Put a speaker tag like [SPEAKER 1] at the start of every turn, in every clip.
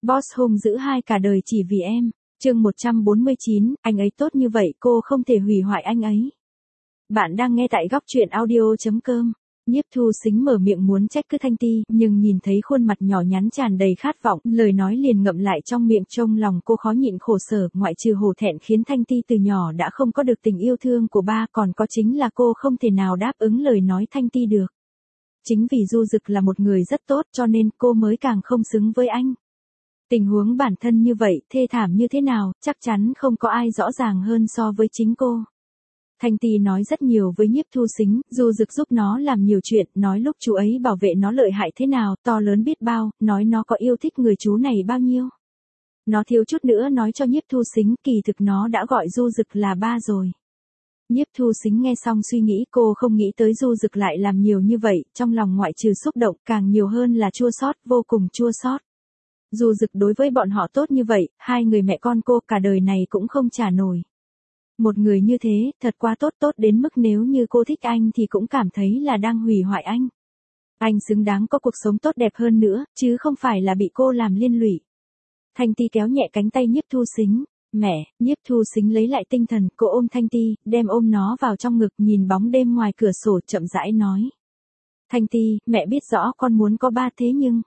[SPEAKER 1] Boss hung dữ hai cả đời chỉ vì em. Chương 149, anh ấy tốt như vậy cô không thể hủy hoại anh ấy. Bạn đang nghe tại góc truyện audio.com. Nhiếp Thu Sính mở miệng muốn trách cứ Thanh Ti, nhưng nhìn thấy khuôn mặt nhỏ nhắn tràn đầy khát vọng, lời nói liền ngậm lại trong miệng, trong lòng cô khó nhịn khổ sở, ngoại trừ hổ thẹn khiến Thanh Ti từ nhỏ đã không có được tình yêu thương của ba, còn có chính là cô không thể nào đáp ứng lời nói Thanh Ti được. Chính vì Du Dực là một người rất tốt cho nên cô mới càng không xứng với anh. Tình huống bản thân như vậy, thê thảm như thế nào, chắc chắn không có ai rõ ràng hơn so với chính cô. Thanh Ti nói rất nhiều với Nhiếp Thu Sính, Du Dực giúp nó làm nhiều chuyện, nói lúc chú ấy bảo vệ nó lợi hại thế nào, to lớn biết bao, nói nó có yêu thích người chú này bao nhiêu. Nó thiếu chút nữa nói cho Nhiếp Thu Sính, kỳ thực nó đã gọi Du Dực là ba rồi. Nhiếp Thu Sính nghe xong suy nghĩ, cô không nghĩ tới Du Dực lại làm nhiều như vậy, trong lòng ngoại trừ xúc động, càng nhiều hơn là chua xót, vô cùng chua xót. Du Dực đối với bọn họ tốt như vậy, hai người mẹ con cô cả đời này cũng không trả nổi. Một người như thế, thật quá tốt, tốt đến mức nếu như cô thích anh thì cũng cảm thấy là đang hủy hoại anh. Anh xứng đáng có cuộc sống tốt đẹp hơn nữa, chứ không phải là bị cô làm liên lụy. Thanh Ti kéo nhẹ cánh tay Nhiếp Thu Sính. Mẹ, Nhiếp Thu Sính lấy lại tinh thần, cô ôm Thanh Ti, đem ôm nó vào trong ngực, nhìn bóng đêm ngoài cửa sổ, chậm rãi nói. Thanh Ti, mẹ biết rõ con muốn có ba thế nhưng...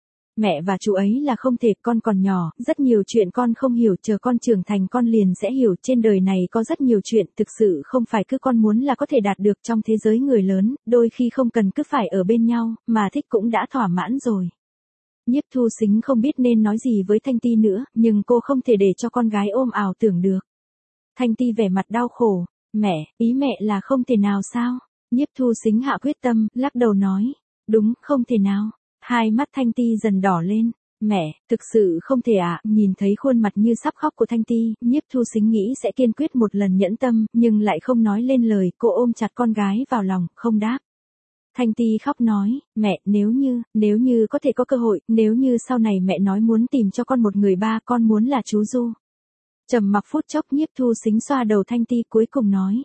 [SPEAKER 1] Mẹ và chú ấy là không thể, con còn nhỏ, rất nhiều chuyện con không hiểu, chờ con trưởng thành con liền sẽ hiểu, trên đời này có rất nhiều chuyện, thực sự không phải cứ con muốn là có thể đạt được, trong thế giới người lớn, đôi khi không cần cứ phải ở bên nhau, mà thích cũng đã thỏa mãn rồi. Nhiếp Thu Sính không biết nên nói gì với Thanh Ti nữa, nhưng cô không thể để cho con gái ôm ảo tưởng được. Thanh Ti vẻ mặt đau khổ, mẹ, ý mẹ là không thể nào sao? Nhiếp Thu Sính hạ quyết tâm, lắc đầu nói, đúng, không thể nào. Hai mắt Thanh Ti dần đỏ lên, mẹ, thực sự không thể ạ. Nhìn thấy khuôn mặt như sắp khóc của Thanh Ti, Nhiếp Thu Sính nghĩ sẽ kiên quyết một lần nhẫn tâm, nhưng lại không nói lên lời, cô ôm chặt con gái vào lòng, không đáp. Thanh Ti khóc nói, mẹ, nếu như có thể có cơ hội, nếu như sau này mẹ nói muốn tìm cho con một người ba, con muốn là chú Du. Trầm mặc phút chốc, Nhiếp Thu Sính xoa đầu Thanh Ti cuối cùng nói.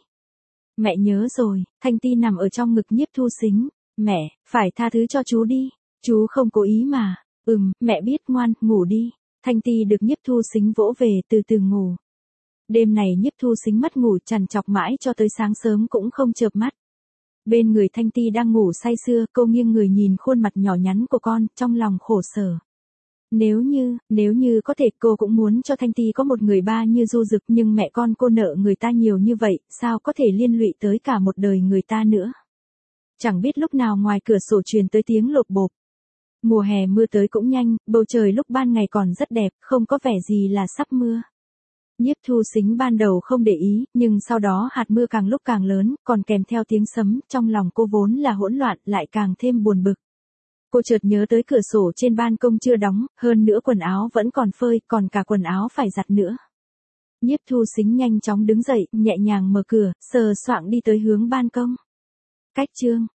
[SPEAKER 1] Mẹ nhớ rồi. Thanh Ti nằm ở trong ngực Nhiếp Thu Sính, mẹ, phải tha thứ cho chú đi. Chú không cố ý mà. Mẹ biết, ngoan, ngủ đi. Thanh Ti được Nhiếp Thu Sính vỗ về, từ từ ngủ. Đêm này Nhiếp Thu Sính mất ngủ trằn trọc mãi cho tới sáng sớm cũng không chợp mắt. Bên người Thanh Ti đang ngủ say sưa, cô nghiêng người nhìn khuôn mặt nhỏ nhắn của con, trong lòng khổ sở. Nếu như có thể cô cũng muốn cho Thanh Ti có một người ba như Du Dực, nhưng mẹ con cô nợ người ta nhiều như vậy, sao có thể liên lụy tới cả một đời người ta nữa. Chẳng biết lúc nào ngoài cửa sổ truyền tới tiếng lộp bộp. Mùa hè mưa tới cũng nhanh, bầu trời lúc ban ngày còn rất đẹp, không có vẻ gì là sắp mưa. Nhiếp Thu Sính ban đầu không để ý, nhưng sau đó hạt mưa càng lúc càng lớn, còn kèm theo tiếng sấm, trong lòng cô vốn là hỗn loạn, lại càng thêm buồn bực. Cô chợt nhớ tới cửa sổ trên ban công chưa đóng, hơn nữa quần áo vẫn còn phơi, còn cả quần áo phải giặt nữa. Nhiếp Thu Sính nhanh chóng đứng dậy, nhẹ nhàng mở cửa, sờ soạng đi tới hướng ban công. Cách chương